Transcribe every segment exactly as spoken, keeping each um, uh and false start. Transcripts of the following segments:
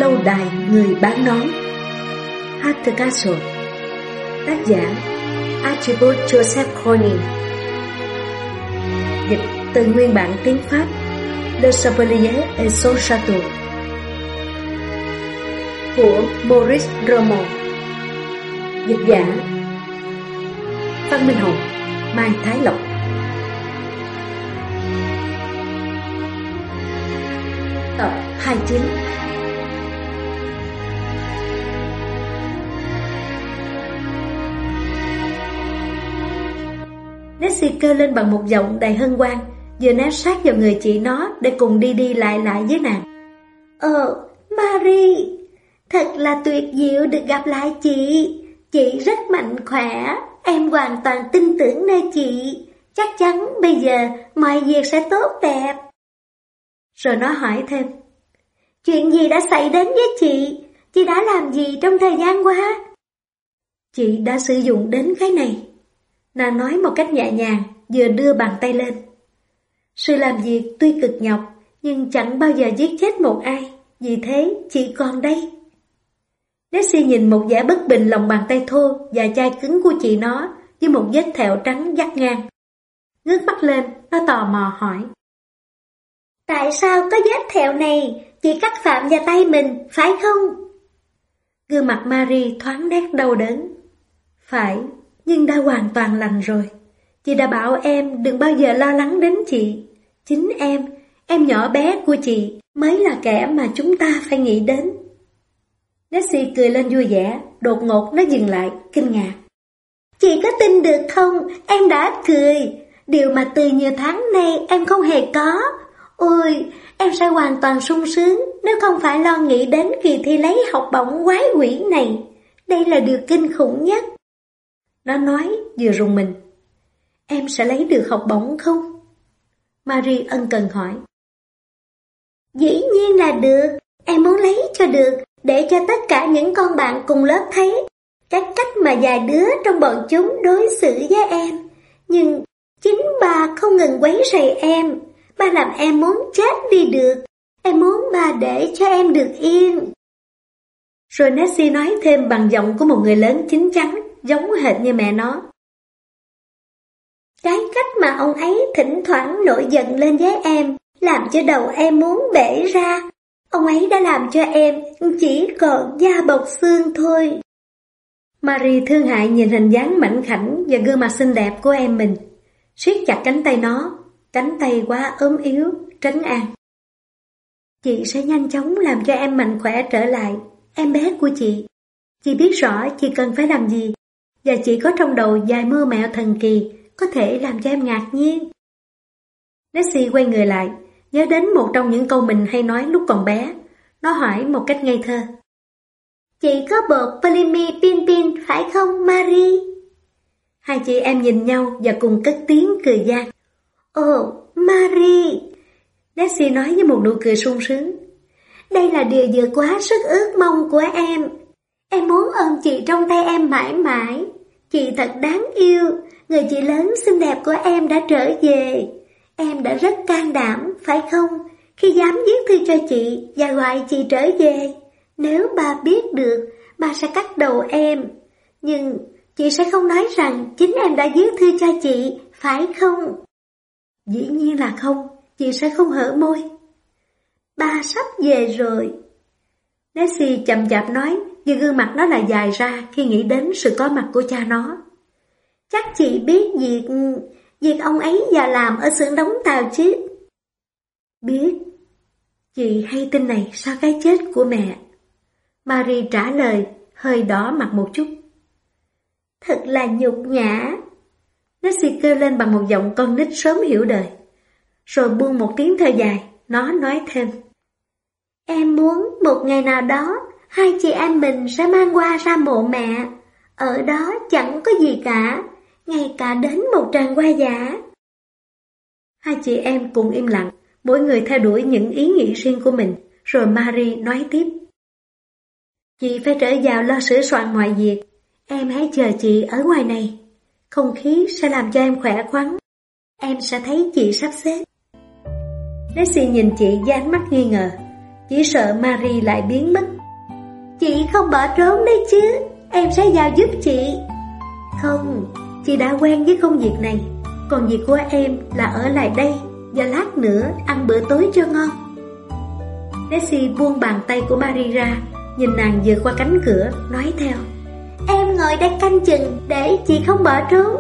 Lâu đài người bán nón. Heather Castle. Tác giả Archibald Joseph Corning. Dịch từ nguyên bản tiếng Pháp Le Chevalier et son Château của Maurice Roman. Dịch giả Phan Minh Hồng, Mai Thái Lộc. Tập hai mươi chín. Nancy kêu lên bằng một giọng đầy hân hoan, vừa nép sát vào người chị nó để cùng đi đi lại lại với nàng. Ờ, Marie, thật là tuyệt diệu được gặp lại chị. Chị rất mạnh khỏe, em hoàn toàn tin tưởng nơi chị. Chắc chắn bây giờ mọi việc sẽ tốt đẹp. Rồi nó hỏi thêm, chuyện gì đã xảy đến với chị? Chị đã làm gì trong thời gian qua? Chị đã sử dụng đến cái này. Nàng nói một cách nhẹ nhàng, vừa đưa bàn tay lên. Sự làm việc tuy cực nhọc, nhưng chẳng bao giờ giết chết một ai, vì thế chị còn đây. Nancy nhìn một vẻ bất bình lòng bàn tay thô và chai cứng của chị nó với một vết thẹo trắng vắt ngang. Ngước mắt lên, nó tò mò hỏi. Tại sao có vết thẹo này? Chị cắt phạm vào tay mình, phải không? Gương mặt Marie thoáng nét đau đớn. Phải, nhưng đã hoàn toàn lành rồi. Chị đã bảo em đừng bao giờ lo lắng đến chị. Chính em, em nhỏ bé của chị mới là kẻ mà chúng ta phải nghĩ đến. Nancy cười lên vui vẻ, đột ngột nó dừng lại, kinh ngạc. Chị có tin được không? Em đã cười. Điều mà từ nhiều tháng nay em không hề có. Ôi, em sẽ hoàn toàn sung sướng nếu không phải lo nghĩ đến kỳ thi lấy học bổng quái quỷ này. Đây là điều kinh khủng nhất. Nó nói vừa rùng mình. Em sẽ lấy được học bổng không? Marie ân cần hỏi. Dĩ nhiên là được. Em muốn lấy cho được, để cho tất cả những con bạn cùng lớp thấy cái cách mà vài đứa trong bọn chúng đối xử với em. Nhưng chính bà không ngừng quấy rầy em. Bà làm em muốn chết đi được. Em muốn bà để cho em được yên. Rồi Nancy nói thêm bằng giọng của một người lớn chín chắn, giống hệt như mẹ nó. Cái cách mà ông ấy thỉnh thoảng nổi giận lên với em làm cho đầu em muốn bể ra. Ông ấy đã làm cho em chỉ còn da bọc xương thôi. Marie thương hại nhìn hình dáng mảnh khảnh và gương mặt xinh đẹp của em mình, siết chặt cánh tay nó, cánh tay quá ốm yếu, trấn an. Chị sẽ nhanh chóng làm cho em mạnh khỏe trở lại, em bé của chị. Chị biết rõ chị cần phải làm gì, và chị có trong đầu vài mưu mẹo thần kỳ có thể làm cho em ngạc nhiên. Nancy quay người lại, nhớ đến một trong những câu mình hay nói lúc còn bé. Nó hỏi một cách ngây thơ. Chị có bột polymi pin pin phải không, Marie? Hai chị em nhìn nhau và cùng cất tiếng cười gian. Ồ, Marie! Nancy nói với một nụ cười sung sướng. Đây là điều vượt quá sức ước mong của em. Em muốn ôm chị trong tay em mãi mãi. Chị thật đáng yêu. Người chị lớn xinh đẹp của em đã trở về. Em đã rất can đảm, phải không? Khi dám viết thư cho chị và gọi chị trở về. Nếu bà biết được, bà sẽ cắt đầu em. Nhưng chị sẽ không nói rằng chính em đã viết thư cho chị, phải không? Dĩ nhiên là không, chị sẽ không hở môi. Bà sắp về rồi. Nancy chậm chạp nói, nhưng gương mặt nó lại dài ra khi nghĩ đến sự có mặt của cha nó. Chắc chị biết việc... việc ông ấy vào làm ở xưởng đóng tàu chứ? Biết. Chị hay tin này sau cái chết của mẹ. Marie trả lời, hơi đỏ mặt một chút. Thật là nhục nhã. Nancy kêu lên bằng một giọng con nít sớm hiểu đời. Rồi buông một tiếng thở dài, nó nói thêm. Em muốn một ngày nào đó, hai chị em mình sẽ mang qua ra mộ mẹ. Ở đó chẳng có gì cả, ngay cả đến một tràng hoa giả. Hai chị em cùng im lặng, mỗi người theo đuổi những ý nghĩ riêng của mình. Rồi Marie nói tiếp. Chị phải trở vào lo sửa soạn mọi việc. Em hãy chờ chị ở ngoài này. Không khí sẽ làm cho em khỏe khoắn. Em sẽ thấy chị sắp xếp. Nancy nhìn chị với ánh mắt nghi ngờ, chỉ sợ Marie lại biến mất. Chị không bỏ trốn đấy chứ, em sẽ vào giúp chị. Không, chị đã quen với công việc này, còn việc của em là ở lại đây và lát nữa ăn bữa tối cho ngon. Nessie buông bàn tay của Marie ra, nhìn nàng vượt qua cánh cửa, nói theo: Em ngồi đây canh chừng để chị không bỏ trốn.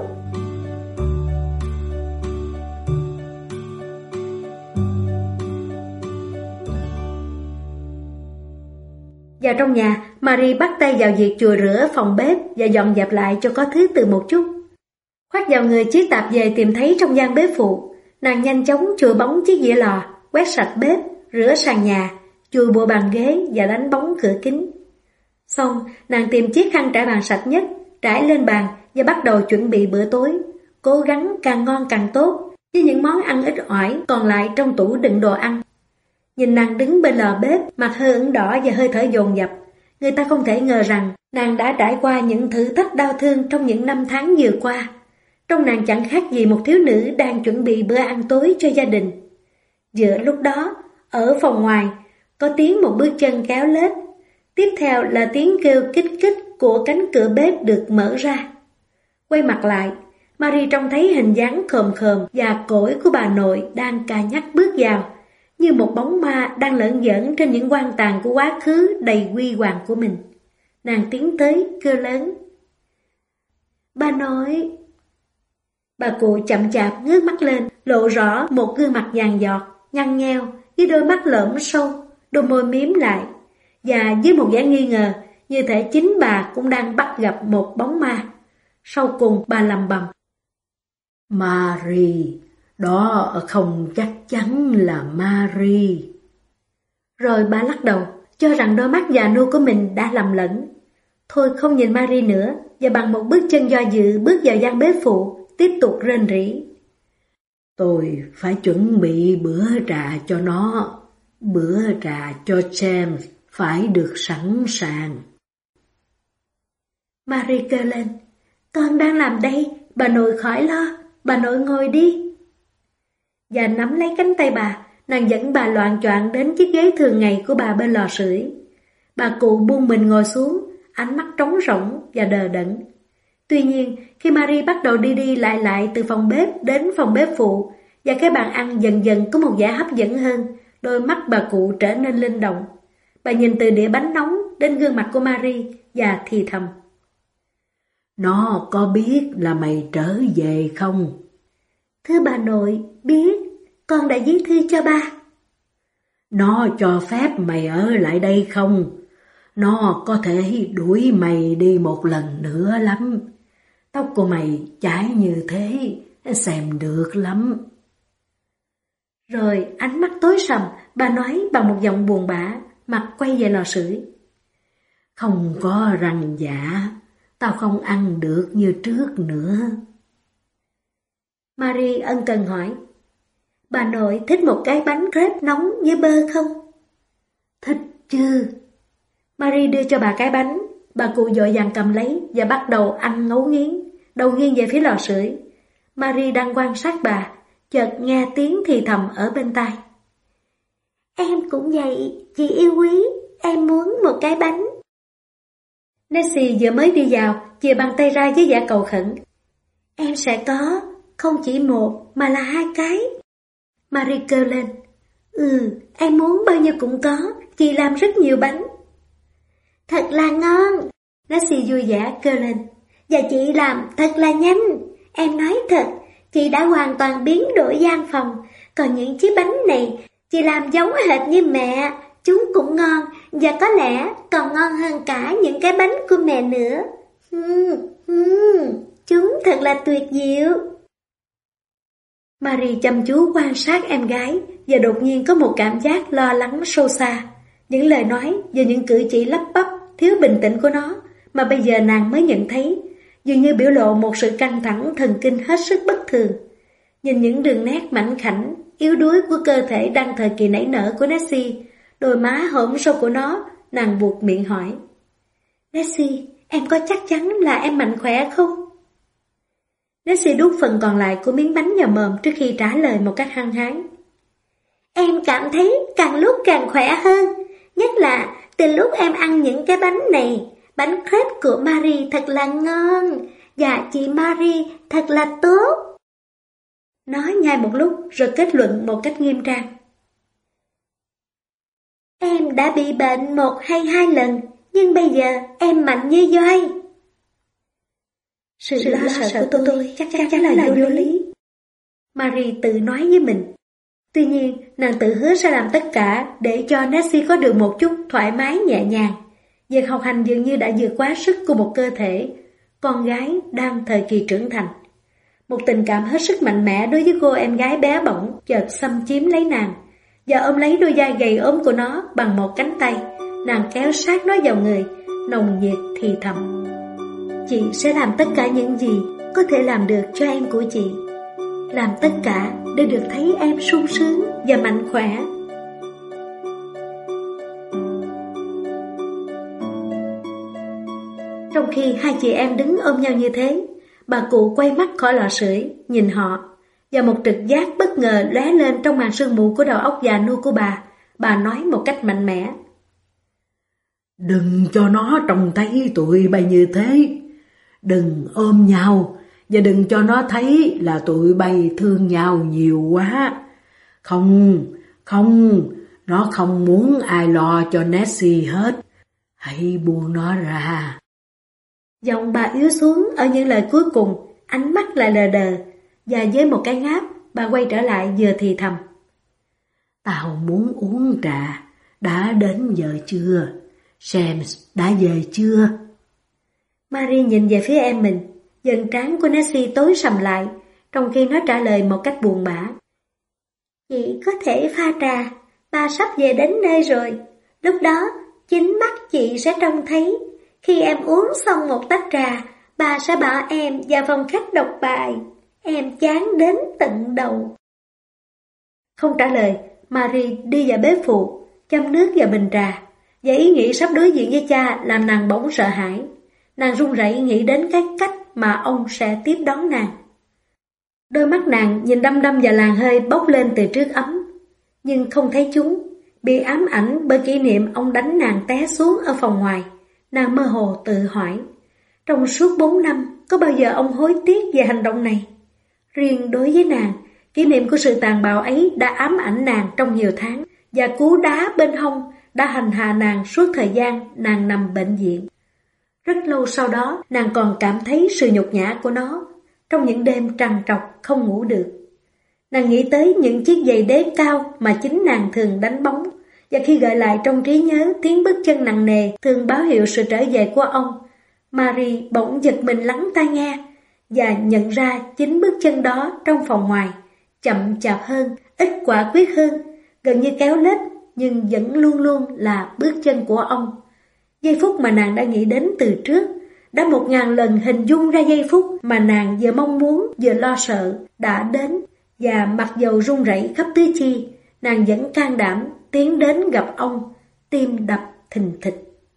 Vào trong nhà, Marie bắt tay vào việc chùi rửa phòng bếp và dọn dẹp lại cho có thứ tự một chút. Khoác vào người chiếc tạp dề tìm thấy trong gian bếp phụ, nàng nhanh chóng chùi bóng chiếc dĩa lò, quét sạch bếp, rửa sàn nhà, chùi bộ bàn ghế và đánh bóng cửa kính. Xong, nàng tìm chiếc khăn trải bàn sạch nhất, trải lên bàn và bắt đầu chuẩn bị bữa tối, cố gắng càng ngon càng tốt, với những món ăn ít ỏi còn lại trong tủ đựng đồ ăn. Nhìn nàng đứng bên lò bếp, mặt hơi ửng đỏ và hơi thở dồn dập, người ta không thể ngờ rằng nàng đã trải qua những thử thách đau thương trong những năm tháng vừa qua. Trong nàng chẳng khác gì một thiếu nữ đang chuẩn bị bữa ăn tối cho gia đình. Giữa lúc đó, ở phòng ngoài, có tiếng một bước chân kéo lết. Tiếp theo là tiếng kêu kích kích của cánh cửa bếp được mở ra. Quay mặt lại, Marie trông thấy hình dáng khòm khòm và cỗi của bà nội đang cà nhắc bước vào, như một bóng ma đang lởn giởn trên những quan tàn của quá khứ đầy huy hoàng của mình. Nàng tiến tới, kêu lớn: Bà nội! Bà cụ chậm chạp ngước mắt lên, lộ rõ một gương mặt vàng giọt, nhăn nheo, với đôi mắt lõm sâu, đôi môi mím lại, và với một vẻ nghi ngờ, như thể chính bà cũng đang bắt gặp một bóng ma. Sau cùng bà lầm bầm: Marie, đó không chắc chắn là Marie. Rồi bà lắc đầu, cho rằng đôi mắt già nua của mình đã lầm lẫn. Thôi không nhìn Marie nữa, và bằng một bước chân do dự bước vào gian bếp phụ, tiếp tục rên rỉ: Tôi phải chuẩn bị bữa trà cho nó. Bữa trà cho James phải được sẵn sàng. Marie kêu lên: Con đang làm đây, bà nội khỏi lo, bà nội ngồi đi. Và nắm lấy cánh tay bà, nàng dẫn bà loạng choạng đến chiếc ghế thường ngày của bà bên lò sưởi. Bà cụ buông mình ngồi xuống, ánh mắt trống rỗng và đờ đẫn. Tuy nhiên, khi Marie bắt đầu đi đi lại lại từ phòng bếp đến phòng bếp phụ, và cái bàn ăn dần dần có một vẻ hấp dẫn hơn, đôi mắt bà cụ trở nên linh động. Bà nhìn từ đĩa bánh nóng đến gương mặt của Marie và thì thầm: Nó có biết là mày trở về không? Thưa bà nội, biết, con đã viết thư cho ba. Nó cho phép mày ở lại đây không? Nó có thể đuổi mày đi một lần nữa lắm. Tóc của mày chải như thế, xem được lắm. Rồi ánh mắt tối sầm, bà nói bằng một giọng buồn bã, mặt quay về lò sưởi: Không có răng dạ, tao không ăn được như trước nữa. Marie ân cần hỏi: Bà nội thích một cái bánh crepe nóng với bơ không? Thích chứ. Marie đưa cho bà cái bánh, bà cụ vội vàng cầm lấy và bắt đầu ăn ngấu nghiến, đầu nghiêng về phía lò sưởi. Marie đang quan sát bà, chợt nghe tiếng thì thầm ở bên tai: Em cũng vậy, chị yêu quý, em muốn một cái bánh. Nessie vừa mới đi vào, chìa bàn tay ra với vẻ cầu khẩn: Em sẽ có, không chỉ một mà là hai cái. Marie kêu lên: Ừ, em muốn bao nhiêu cũng có, chị làm rất nhiều bánh. Thật là ngon, Nessie vui vẻ kêu lên. Và chị làm thật là nhanh, em nói thật, chị đã hoàn toàn biến đổi gian phòng. Còn những chiếc bánh này, chị làm giống hệt như mẹ, chúng cũng ngon, và có lẽ còn ngon hơn cả những cái bánh của mẹ nữa. Hmm, hmm, chúng thật là tuyệt diệu. Marie chăm chú quan sát em gái và đột nhiên có một cảm giác lo lắng sâu xa. Những lời nói và những cử chỉ lắp bắp thiếu bình tĩnh của nó mà bây giờ nàng mới nhận thấy, dường như biểu lộ một sự căng thẳng thần kinh hết sức bất thường. Nhìn những đường nét mảnh khảnh, yếu đuối của cơ thể đang thời kỳ nảy nở của Nessie, đôi má hõm sâu của nó, nàng buộc miệng hỏi: Nessie, em có chắc chắn là em mạnh khỏe không? Nessie đút phần còn lại của miếng bánh vào mồm trước khi trả lời một cách hăng hái: Em cảm thấy càng lúc càng khỏe hơn, nhất là từ lúc em ăn những cái bánh này, bánh crepe của Marie thật là ngon, và chị Marie thật là tốt. Nói ngay một lúc rồi kết luận một cách nghiêm trang. Em đã bị bệnh một hay hai lần, nhưng bây giờ em mạnh như voi. Sự, Sự lo sợ của tôi, tôi chắc chắn, chắn là, là vô lý. Marie tự nói với mình. Tuy nhiên, nàng tự hứa sẽ làm tất cả để cho Nancy có được một chút thoải mái nhẹ nhàng. Việc học hành dường như đã vượt quá sức của một cơ thể, con gái đang thời kỳ trưởng thành. Một tình cảm hết sức mạnh mẽ đối với cô em gái bé bỏng chợt xâm chiếm lấy nàng, và ôm lấy đôi vai gầy ốm của nó bằng một cánh tay. Nàng kéo sát nó vào người, nồng nhiệt thì thầm. Chị sẽ làm tất cả những gì có thể làm được cho em của chị. Làm tất cả để được thấy em sung sướng và mạnh khỏe. Trong khi hai chị em đứng ôm nhau như thế, bà cụ quay mắt khỏi lò sưởi nhìn họ, và một trực giác bất ngờ lóe lên trong màn sương mù của đầu óc già nua của bà. Bà nói một cách mạnh mẽ. Đừng cho nó trông thấy tụi bay như thế. Đừng ôm nhau, và đừng cho nó thấy là tụi bay thương nhau nhiều quá. Không, không, nó không muốn ai lo cho Nancy hết. Hãy buông nó ra. Giọng bà yếu xuống ở những lời cuối cùng, ánh mắt lại lờ đờ, và với một cái ngáp, bà quay trở lại vừa thì thầm. Tao muốn uống trà, đã đến giờ chưa? James đã về chưa? Marie nhìn về phía em mình, dần trán của Nancy tối sầm lại, trong khi nó trả lời một cách buồn bã. Chị có thể pha trà, bà sắp về đến nơi rồi. Lúc đó, chính mắt chị sẽ trông thấy. Khi em uống xong một tách trà, bà sẽ bảo em vào phòng khách đọc bài. Em chán đến tận đầu. Không trả lời, Marie đi vào bếp phụ, châm nước vào bình trà, và ý nghĩ sắp đối diện với cha làm nàng bỗng sợ hãi. Nàng run rẩy nghĩ đến cái cách mà ông sẽ tiếp đón nàng. Đôi mắt nàng nhìn đăm đăm vào làn hơi bốc lên từ trước ấm, nhưng không thấy chúng, bị ám ảnh bởi kỷ niệm ông đánh nàng té xuống ở phòng ngoài. Nàng mơ hồ tự hỏi, trong suốt bốn năm, có bao giờ ông hối tiếc về hành động này? Riêng đối với nàng, kỷ niệm của sự tàn bạo ấy đã ám ảnh nàng trong nhiều tháng, và cú đá bên hông đã hành hạ nàng suốt thời gian nàng nằm bệnh viện. Rất lâu sau đó, nàng còn cảm thấy sự nhục nhã của nó, trong những đêm trằn trọc không ngủ được. Nàng nghĩ tới những chiếc giày đế cao mà chính nàng thường đánh bóng, và khi gợi lại trong trí nhớ tiếng bước chân nặng nề thường báo hiệu sự trở về của ông, Marie bỗng giật mình lắng tai nghe, và nhận ra chính bước chân đó trong phòng ngoài, chậm chạp hơn, ít quả quyết hơn, gần như kéo lết, nhưng vẫn luôn luôn là bước chân của ông. Giây phút mà nàng đã nghĩ đến từ trước, đã một ngàn lần hình dung ra giây phút mà nàng vừa mong muốn vừa lo sợ đã đến, và mặc dầu run rẩy khắp tứ chi, nàng vẫn can đảm tiến đến gặp ông, tim đập thình thịch.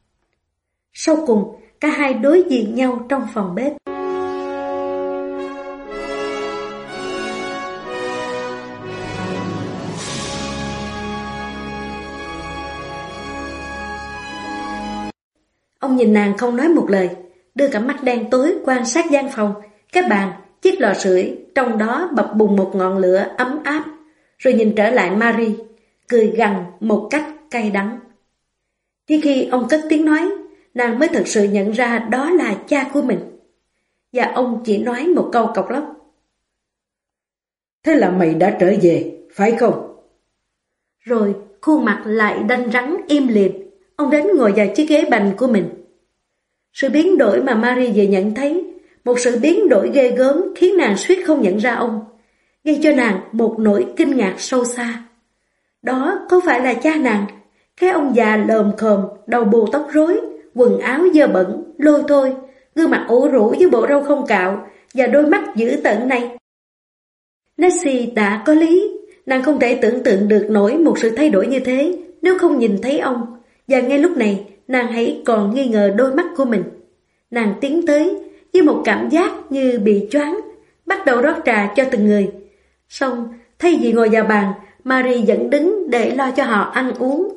Sau cùng, cả hai đối diện nhau trong phòng bếp. Ông nhìn nàng không nói một lời, đưa cả mắt đen tối quan sát gian phòng, cái bàn, chiếc lò sưởi, trong đó bập bùng một ngọn lửa ấm áp, rồi nhìn trở lại Marie, cười gằn một cách cay đắng. Chỉ khi ông cất tiếng nói, nàng mới thật sự nhận ra đó là cha của mình. Và ông chỉ nói một câu cộc lốc. Thế là mày đã trở về, phải không? Rồi khuôn mặt lại đanh rắn im lìm, ông đến ngồi vào chiếc ghế bành của mình. Sự biến đổi mà Marie vừa nhận thấy, một sự biến đổi ghê gớm khiến nàng suýt không nhận ra ông, gây cho nàng một nỗi kinh ngạc sâu xa. Đó có phải là cha nàng, cái ông già lồm khồm, đầu bù tóc rối, quần áo dơ bẩn, lôi thôi, gương mặt ủ rũ với bộ râu không cạo và đôi mắt dữ tợn này? Nancy đã có lý, nàng không thể tưởng tượng được nổi một sự thay đổi như thế nếu không nhìn thấy ông, và ngay lúc này nàng hãy còn nghi ngờ đôi mắt của mình. Nàng tiến tới với một cảm giác như bị choáng, bắt đầu rót trà cho từng người. Xong, thay vì ngồi vào bàn, Marie vẫn đứng để lo cho họ ăn uống.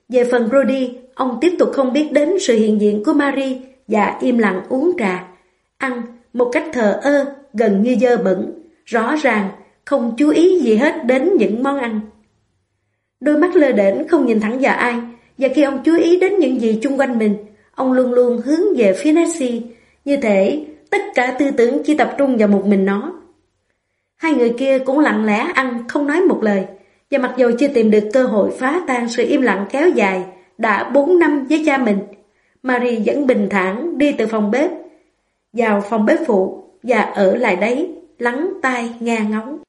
Về phần Brody, ông tiếp tục không biết đến sự hiện diện của Marie và im lặng uống trà, ăn một cách thờ ơ, gần như dơ bẩn, rõ ràng không chú ý gì hết đến những món ăn. Đôi mắt lơ đễnh không nhìn thẳng vào ai, và khi ông chú ý đến những gì chung quanh mình, ông luôn luôn hướng về phía Nessie, như thể tất cả tư tưởng chỉ tập trung vào một mình nó. Hai người kia cũng lặng lẽ ăn không nói một lời, và mặc dù chưa tìm được cơ hội phá tan sự im lặng kéo dài đã bốn năm với cha mình, Marie vẫn bình thản đi từ phòng bếp vào phòng bếp phụ và ở lại đấy, lắng tai nghe ngóng.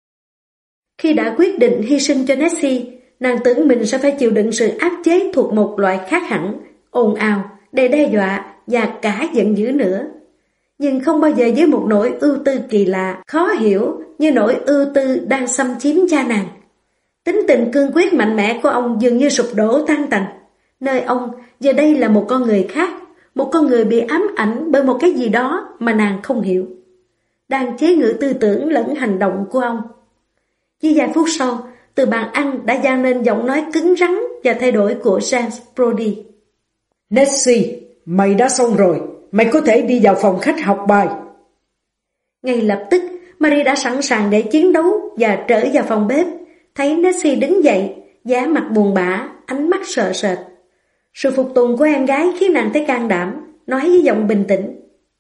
Khi đã quyết định hy sinh cho Nessie, nàng tưởng mình sẽ phải chịu đựng sự áp chế thuộc một loại khác hẳn, ồn ào, đầy đe dọa và cả giận dữ nữa. Nhưng không bao giờ với một nỗi ưu tư kỳ lạ, khó hiểu như nỗi ưu tư đang xâm chiếm cha nàng. Tính tình cương quyết mạnh mẽ của ông dường như sụp đổ tan tành. Nơi ông giờ đây là một con người khác, một con người bị ám ảnh bởi một cái gì đó mà nàng không hiểu, đang chế ngự tư tưởng lẫn hành động của ông. Chỉ vài phút sau, từ bàn ăn đã vang lên giọng nói cứng rắn và thay đổi của James Brody. Nessie, mày đã xong rồi, mày có thể đi vào phòng khách học bài. Ngay lập tức, Marie đã sẵn sàng để chiến đấu và trở vào phòng bếp. Thấy Nessie đứng dậy, vẻ mặt buồn bã, ánh mắt sợ sệt. Sự phục tùng của em gái khiến nàng thấy can đảm, nói với giọng bình tĩnh.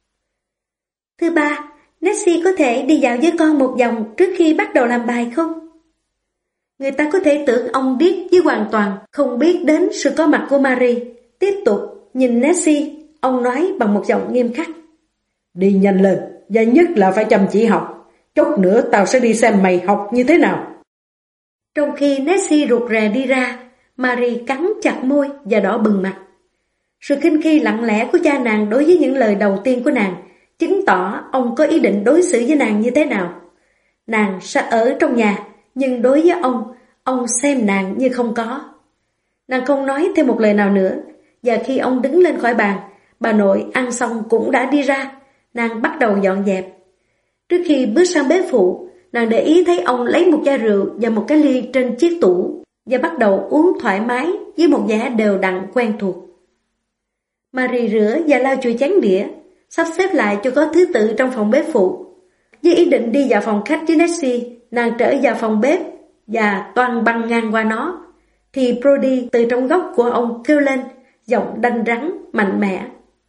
Thưa ba, Nessie có thể đi dạo với con một vòng trước khi bắt đầu làm bài không? Người ta có thể tưởng ông điếc với hoàn toàn không biết đến sự có mặt của Marie. Tiếp tục nhìn Nessie, ông nói bằng một giọng nghiêm khắc. Đi nhanh lên, và nhất là phải chăm chỉ học. Chốc nữa tao sẽ đi xem mày học như thế nào. Trong khi Nessie rụt rè đi ra, Marie cắn chặt môi và đỏ bừng mặt. Sự khinh khi lặng lẽ của cha nàng đối với những lời đầu tiên của nàng chứng tỏ ông có ý định đối xử với nàng như thế nào. Nàng sẽ ở trong nhà, nhưng đối với ông, ông xem nàng như không có. Nàng không nói thêm một lời nào nữa, và khi ông đứng lên khỏi bàn, bà nội ăn xong cũng đã đi ra. Nàng bắt đầu dọn dẹp. Trước khi bước sang bếp phụ, nàng để ý thấy ông lấy một chai rượu và một cái ly trên chiếc tủ và bắt đầu uống thoải mái với một vẻ đều đặn quen thuộc. Marie rửa và lau chùi chén đĩa, sắp xếp lại cho có thứ tự trong phòng bếp phụ. Với ý định đi vào phòng khách với Nessie, nàng trở vào phòng bếp và toan băng ngang qua nó, thì Brody từ trong góc của ông kêu lên, giọng đanh rắn, mạnh mẽ.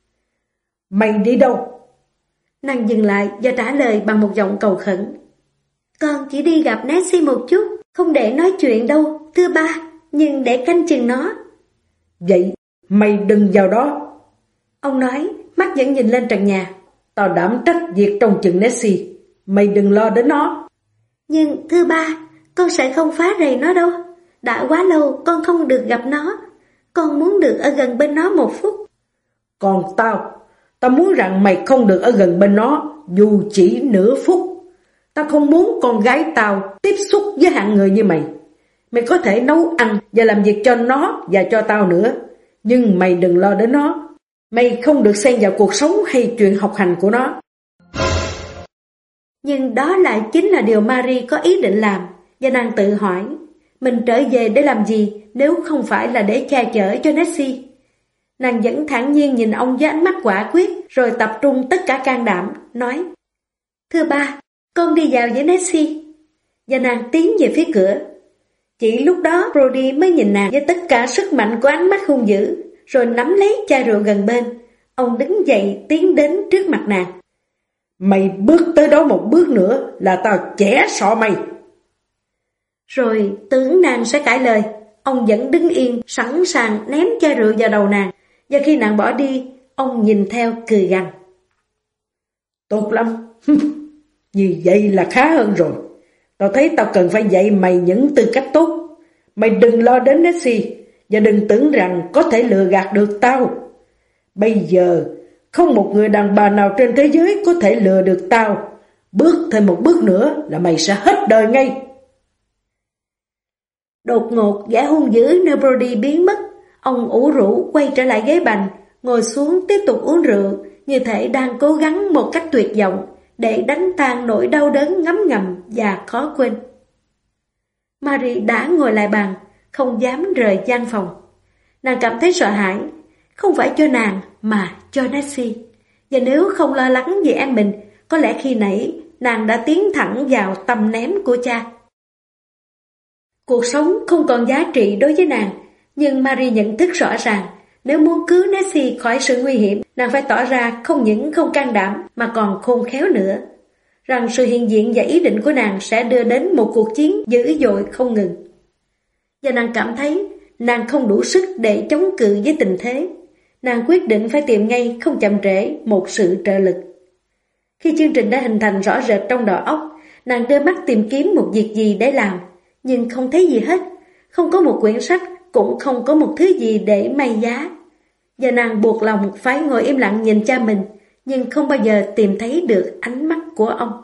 Mày đi đâu? Nàng dừng lại và trả lời bằng một giọng cầu khẩn. Con chỉ đi gặp Nessie một chút, không để nói chuyện đâu, thưa ba, nhưng để canh chừng nó. Vậy mày đừng vào đó. Ông nói, mắt vẫn nhìn lên trần nhà. Tao đảm trách việc trông chừng Nessie, mày đừng lo đến nó. Nhưng thưa ba, con sẽ không phá rầy nó đâu. Đã quá lâu con không được gặp nó. Con muốn được ở gần bên nó một phút. Còn tao, tao muốn rằng mày không được ở gần bên nó, dù chỉ nửa phút. Tao không muốn con gái tao tiếp xúc với hạng người như mày. Mày có thể nấu ăn và làm việc cho nó và cho tao nữa, nhưng mày đừng lo đến nó. Mày không được xen vào cuộc sống hay chuyện học hành của nó. Nhưng đó lại chính là điều Marie có ý định làm, và nàng tự hỏi, mình trở về để làm gì nếu không phải là để che chở cho Nessie. Nàng vẫn thản nhiên nhìn ông với ánh mắt quả quyết, rồi tập trung tất cả can đảm, nói, thưa ba, con đi vào với Nessie. Và nàng tiến về phía cửa. Chỉ lúc đó Brody mới nhìn nàng với tất cả sức mạnh của ánh mắt hung dữ, rồi nắm lấy chai rượu gần bên. Ông đứng dậy tiến đến trước mặt nàng. Mày bước tới đó một bước nữa là tao chẻ sọ mày. Rồi tưởng nàng sẽ cãi lời, ông vẫn đứng yên sẵn sàng ném chai rượu vào đầu nàng. Và khi nàng bỏ đi, ông nhìn theo cười gằn. Tốt lắm. Như vậy là khá hơn rồi. Tao thấy tao cần phải dạy mày những tư cách tốt. Mày đừng lo đến Nessie, và đừng tưởng rằng có thể lừa gạt được tao. Bây giờ không một người đàn bà nào trên thế giới có thể lừa được tao. Bước thêm một bước nữa là mày sẽ hết đời ngay. Đột ngột vẻ hung dữ nơi Brody biến mất. Ông ủ rũ quay trở lại ghế bành, ngồi xuống tiếp tục uống rượu, như thể đang cố gắng một cách tuyệt vọng để đánh tan nỗi đau đớn ngấm ngầm và khó quên. Marie đã ngồi lại bàn, không dám rời gian phòng. Nàng cảm thấy sợ hãi, không phải cho nàng mà cho Nancy. Và nếu không lo lắng về em mình, có lẽ khi nãy nàng đã tiến thẳng vào tầm ném của cha. Cuộc sống không còn giá trị đối với nàng, nhưng Marie nhận thức rõ ràng, nếu muốn cứu Nancy khỏi sự nguy hiểm, nàng phải tỏ ra không những không can đảm mà còn khôn khéo nữa. Rằng sự hiện diện và ý định của nàng sẽ đưa đến một cuộc chiến dữ dội không ngừng. Và nàng cảm thấy nàng không đủ sức để chống cự với tình thế. Nàng quyết định phải tìm ngay không chậm trễ một sự trợ lực. Khi chương trình đã hình thành rõ rệt trong đầu óc, nàng đưa mắt tìm kiếm một việc gì để làm, nhưng không thấy gì hết. Không có một quyển sách, cũng không có một thứ gì để may giá. Và nàng buộc lòng phải ngồi im lặng nhìn cha mình, nhưng không bao giờ tìm thấy được ánh mắt của ông.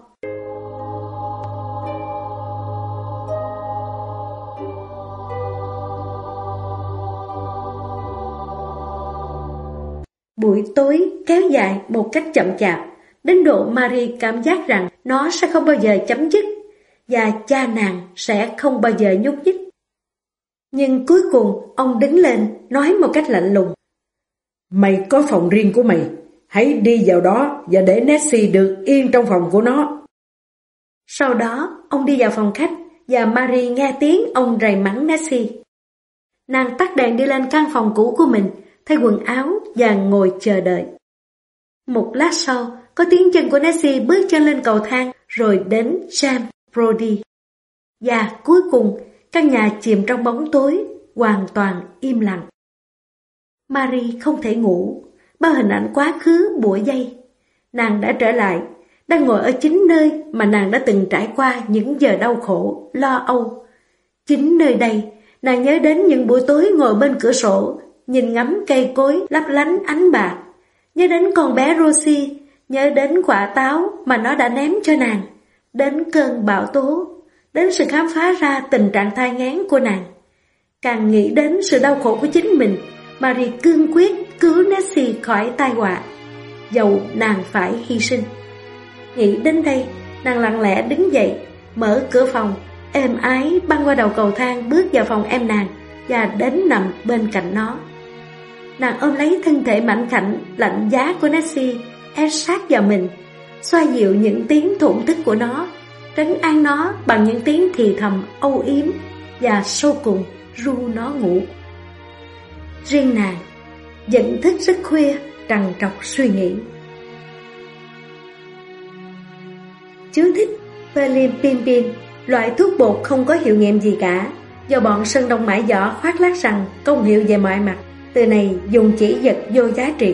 Buổi tối kéo dài một cách chậm chạp, đến độ Marie cảm giác rằng nó sẽ không bao giờ chấm dứt, và cha nàng sẽ không bao giờ nhúc nhích. Nhưng cuối cùng ông đứng lên nói một cách lạnh lùng: "Mày có phòng riêng của mày, hãy đi vào đó và để Nancy được yên trong phòng của nó." Sau đó ông đi vào phòng khách và Marie nghe tiếng ông rầy mắng Nancy. Nàng tắt đèn đi lên căn phòng cũ của mình, thay quần áo và ngồi chờ đợi. Một lát sau, có tiếng chân của Nancy bước chân lên cầu thang rồi đến James Brody. Và cuối cùng, căn nhà chìm trong bóng tối, hoàn toàn im lặng. Marie không thể ngủ, bao hình ảnh quá khứ bủa dây. Nàng đã trở lại, đang ngồi ở chính nơi mà nàng đã từng trải qua những giờ đau khổ, lo âu. Chính nơi đây, nàng nhớ đến những buổi tối ngồi bên cửa sổ, nhìn ngắm cây cối lấp lánh ánh bạc, nhớ đến con bé Rosie, nhớ đến quả táo mà nó đã ném cho nàng, đến cơn bão tố, đến sự khám phá ra tình trạng thai nghén của nàng. Càng nghĩ đến sự đau khổ của chính mình, Marie cương quyết cứu Nancy khỏi tai họa, dầu nàng phải hy sinh. Nghĩ đến đây, nàng lặng lẽ đứng dậy, mở cửa phòng, êm ái băng qua đầu cầu thang bước vào phòng em nàng và đến nằm bên cạnh nó. Nàng ôm lấy thân thể mảnh khảnh, lạnh giá của Nancy, ép sát vào mình, xoa dịu những tiếng thổn thức của nó, trấn an nó bằng những tiếng thì thầm âu yếm và sau cùng ru nó ngủ. Riêng nàng vẫn thức rất khuya, trằn trọc suy nghĩ. Chú thích: Pelimpin, loại thuốc bột không có hiệu nghiệm gì cả, do bọn Sơn Đông Mãi Võ khoác lác rằng công hiệu về mọi mặt. Từ này dùng chỉ vật vô giá trị.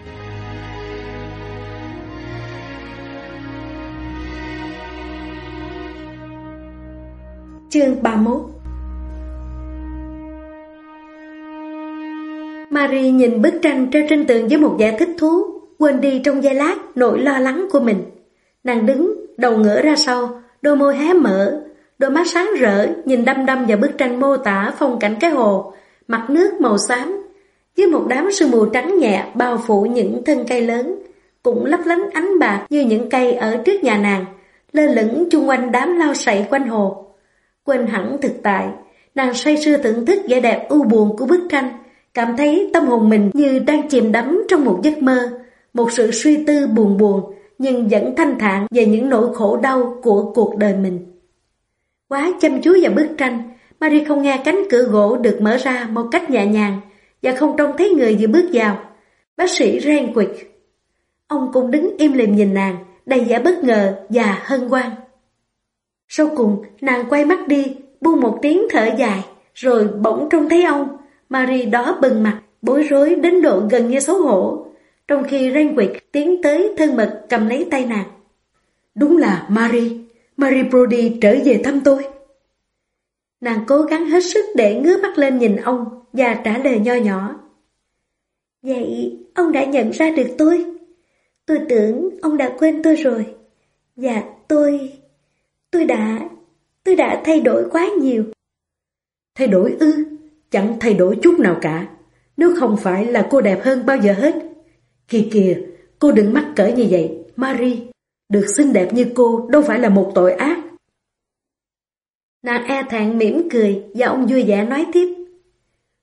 Chương ba mươi mốt. Marie nhìn bức tranh treo trên tường với một vẻ thích thú, quên đi trong giây lát nỗi lo lắng của mình. Nàng đứng, đầu ngửa ra sau, đôi môi hé mở, đôi mắt sáng rỡ nhìn đăm đăm vào bức tranh mô tả phong cảnh cái hồ, mặt nước màu xám, với một đám sương mù trắng nhẹ bao phủ những thân cây lớn, cũng lấp lánh ánh bạc như những cây ở trước nhà nàng, lơ lửng chung quanh đám lau sậy quanh hồ. Quên hẳn thực tại, nàng say sưa thưởng thức vẻ đẹp u buồn của bức tranh, cảm thấy tâm hồn mình như đang chìm đắm trong một giấc mơ, một sự suy tư buồn buồn nhưng vẫn thanh thản về những nỗi khổ đau của cuộc đời mình. Quá chăm chú vào bức tranh, Marie không nghe cánh cửa gỗ được mở ra một cách nhẹ nhàng và không trông thấy người vừa bước vào. Bác sĩ Renwick. Ông cũng đứng im lìm nhìn nàng, đầy vẻ bất ngờ và hân hoan. Sau cùng, nàng quay mắt đi, buông một tiếng thở dài, rồi bỗng trông thấy ông. Marie đỏ bừng mặt, bối rối đến độ gần như xấu hổ, trong khi Renwick tiến tới thân mật cầm lấy tay nàng. Đúng là Marie, Marie Brody trở về thăm tôi. Nàng cố gắng hết sức để ngước mắt lên nhìn ông và trả lời nho nhỏ. Vậy ông đã nhận ra được tôi? Tôi tưởng ông đã quên tôi rồi. Và tôi... tôi đã... tôi đã thay đổi quá nhiều. Thay đổi ư? Chẳng thay đổi chút nào cả. Nếu không phải là cô đẹp hơn bao giờ hết. Kìa kìa, cô đừng mắc cỡ như vậy, Marie. Được xinh đẹp như cô đâu phải là một tội ác. Nàng e thẹn mỉm cười và ông vui vẻ nói tiếp.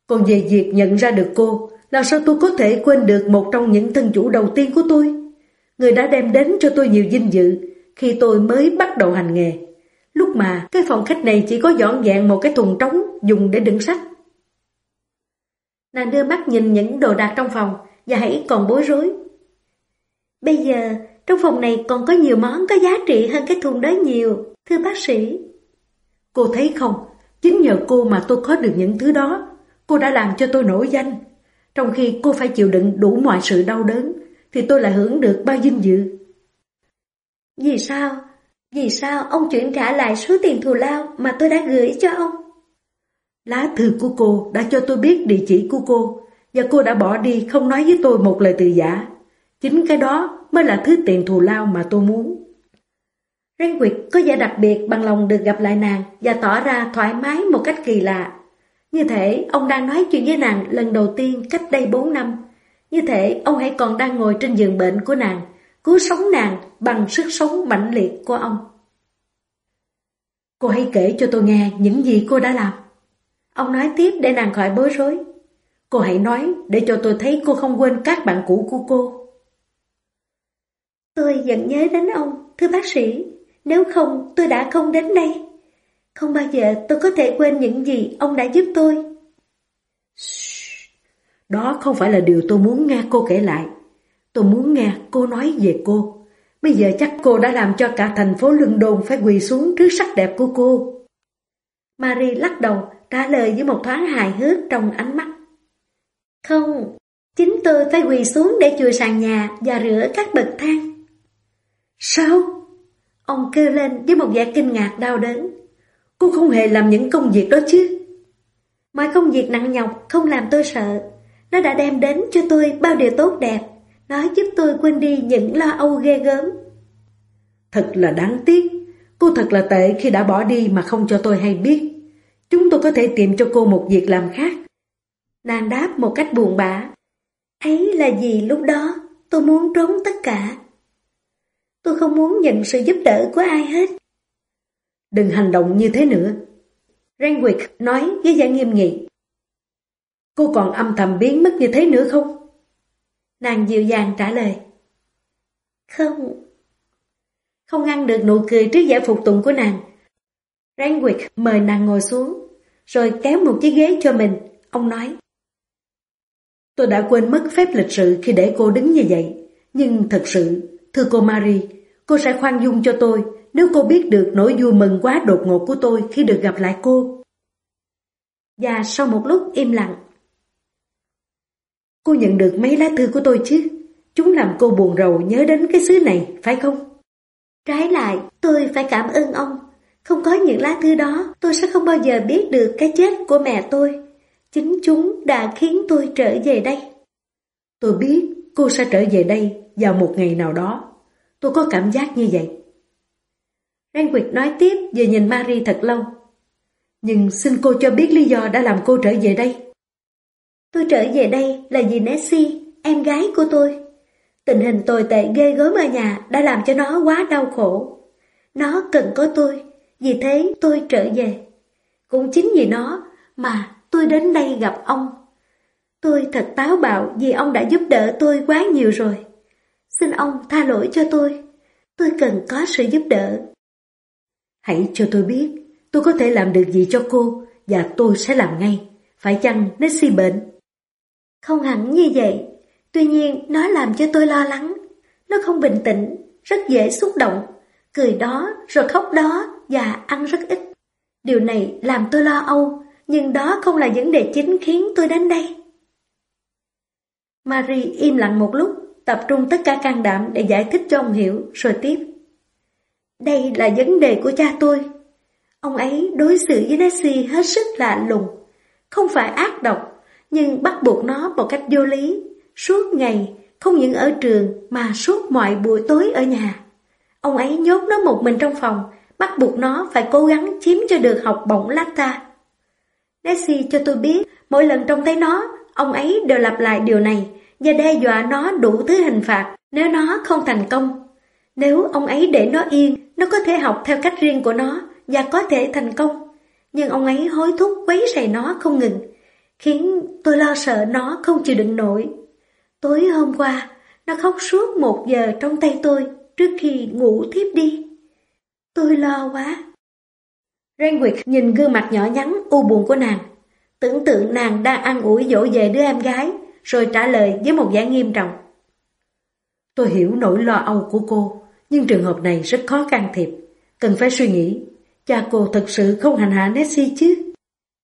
Còn về việc nhận ra được cô, làm sao tôi có thể quên được một trong những thân chủ đầu tiên của tôi? Người đã đem đến cho tôi nhiều vinh dự khi tôi mới bắt đầu hành nghề. Lúc mà cái phòng khách này chỉ có dọn dẹn một cái thùng trống dùng để đựng sách. Nàng đưa mắt nhìn những đồ đạc trong phòng và hãy còn bối rối. Bây giờ, trong phòng này còn có nhiều món có giá trị hơn cái thùng đó nhiều, thưa bác sĩ. Cô thấy không, chính nhờ cô mà tôi có được những thứ đó. Cô đã làm cho tôi nổi danh. Trong khi cô phải chịu đựng đủ mọi sự đau đớn, thì tôi lại hưởng được bao vinh dự. Vì sao? Vì sao ông chuyển trả lại số tiền thù lao mà tôi đã gửi cho ông? Lá thư của cô đã cho tôi biết địa chỉ của cô, và cô đã bỏ đi không nói với tôi một lời từ giả. Chính cái đó mới là thứ tiền thù lao mà tôi muốn. Renwick có vẻ đặc biệt bằng lòng được gặp lại nàng và tỏ ra thoải mái một cách kỳ lạ. Như thể ông đang nói chuyện với nàng lần đầu tiên cách đây bốn năm. Như thể ông hãy còn đang ngồi trên giường bệnh của nàng, cứu sống nàng bằng sức sống mãnh liệt của ông. Cô hãy kể cho tôi nghe những gì cô đã làm. Ông nói tiếp để nàng khỏi bối rối. Cô hãy nói để cho tôi thấy cô không quên các bạn cũ của cô. Tôi vẫn nhớ đến ông, thưa bác sĩ. Nếu không, tôi đã không đến đây. Không bao giờ tôi có thể quên những gì ông đã giúp tôi. Đó không phải là điều tôi muốn nghe cô kể lại. Tôi muốn nghe cô nói về cô. Bây giờ chắc cô đã làm cho cả thành phố London phải quỳ xuống trước sắc đẹp của cô. Marie lắc đầu, trả lời với một thoáng hài hước trong ánh mắt. Không, chính tôi phải quỳ xuống để chùi sàn nhà và rửa các bậc thang. Sao? Ông kêu lên với một vẻ kinh ngạc đau đớn. Cô không hề làm những công việc đó chứ? Mọi công việc nặng nhọc không làm tôi sợ. Nó đã đem đến cho tôi bao điều tốt đẹp. Nó giúp tôi quên đi những lo âu ghê gớm. Thật là đáng tiếc. Cô thật là tệ khi đã bỏ đi mà không cho tôi hay biết. Chúng tôi có thể tìm cho cô một việc làm khác. Nàng đáp một cách buồn bã. Ấy là gì lúc đó? Tôi muốn trốn tất cả. Tôi không muốn nhận sự giúp đỡ của ai hết. Đừng hành động như thế nữa. Renwick nói với vẻ nghiêm nghị. Cô còn âm thầm biến mất như thế nữa không? Nàng dịu dàng trả lời. Không. Không ngăn được nụ cười trước vẻ phục tùng của nàng. Renwick mời nàng ngồi xuống, rồi kéo một chiếc ghế cho mình. Ông nói. Tôi đã quên mất phép lịch sự khi để cô đứng như vậy. Nhưng thật sự, thưa cô Marie, cô sẽ khoan dung cho tôi nếu cô biết được nỗi vui mừng quá đột ngột của tôi khi được gặp lại cô. Và sau một lúc im lặng. Cô nhận được mấy lá thư của tôi chứ? Chúng làm cô buồn rầu nhớ đến cái xứ này, phải không? Trái lại, tôi phải cảm ơn ông. Không có những lá thư đó, tôi sẽ không bao giờ biết được cái chết của mẹ tôi. Chính chúng đã khiến tôi trở về đây. Tôi biết cô sẽ trở về đây vào một ngày nào đó. Tôi có cảm giác như vậy. Renwick nói tiếp vừa nhìn Marie thật lâu. Nhưng xin cô cho biết lý do đã làm cô trở về đây. Tôi trở về đây là vì Nessie, em gái của tôi. Tình hình tồi tệ ghê gớm ở nhà đã làm cho nó quá đau khổ. Nó cần có tôi, vì thế tôi trở về. Cũng chính vì nó mà tôi đến đây gặp ông. Tôi thật táo bạo vì ông đã giúp đỡ tôi quá nhiều rồi. Xin ông tha lỗi cho tôi. Tôi cần có sự giúp đỡ. Hãy cho tôi biết tôi có thể làm được gì cho cô, và tôi sẽ làm ngay. Phải chăng Nessie bệnh? Không hẳn như vậy. Tuy nhiên nó làm cho tôi lo lắng. Nó không bình tĩnh, rất dễ xúc động, cười đó rồi khóc đó và ăn rất ít. Điều này làm tôi lo âu, nhưng đó không là vấn đề chính khiến tôi đến đây. Marie im lặng một lúc, tập trung tất cả can đảm để giải thích cho ông hiểu, rồi tiếp. Đây là vấn đề của cha tôi. Ông ấy đối xử với Nessie hết sức lạ lùng, không phải ác độc, nhưng bắt buộc nó một cách vô lý, suốt ngày, không những ở trường mà suốt mọi buổi tối ở nhà. Ông ấy nhốt nó một mình trong phòng, bắt buộc nó phải cố gắng chiếm cho được học bổng Lacta. Nessie cho tôi biết, mỗi lần trông thấy nó, ông ấy đều lặp lại điều này và đe dọa nó đủ thứ hình phạt nếu nó không thành công. Nếu ông ấy để nó yên, nó có thể học theo cách riêng của nó và có thể thành công. Nhưng ông ấy hối thúc quấy rầy nó không ngừng. khiến tôi lo sợ nó không chịu đựng nổi. Tối hôm qua, nó khóc suốt một giờ trong tay tôi trước khi ngủ thiếp đi. Tôi lo quá. Renwick nhìn gương mặt nhỏ nhắn u buồn của nàng, tưởng tượng nàng đang ăn ủi dỗ về đứa em gái, rồi trả lời với một vẻ nghiêm trọng. Tôi hiểu nỗi lo âu của cô, nhưng trường hợp này rất khó can thiệp. Cần phải suy nghĩ, cha cô thật sự không hành hạ Nessie chứ?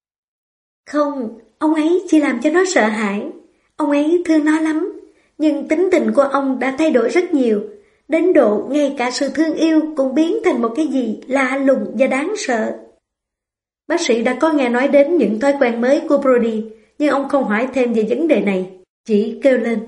Không, ông ấy chỉ làm cho nó sợ hãi. Ông ấy thương nó lắm, nhưng tính tình của ông đã thay đổi rất nhiều, đến độ ngay cả sự thương yêu cũng biến thành một cái gì lạ lùng và đáng sợ. Bác sĩ đã có nghe nói đến những thói quen mới của Brody, nhưng ông không hỏi thêm về vấn đề này, chỉ kêu lên.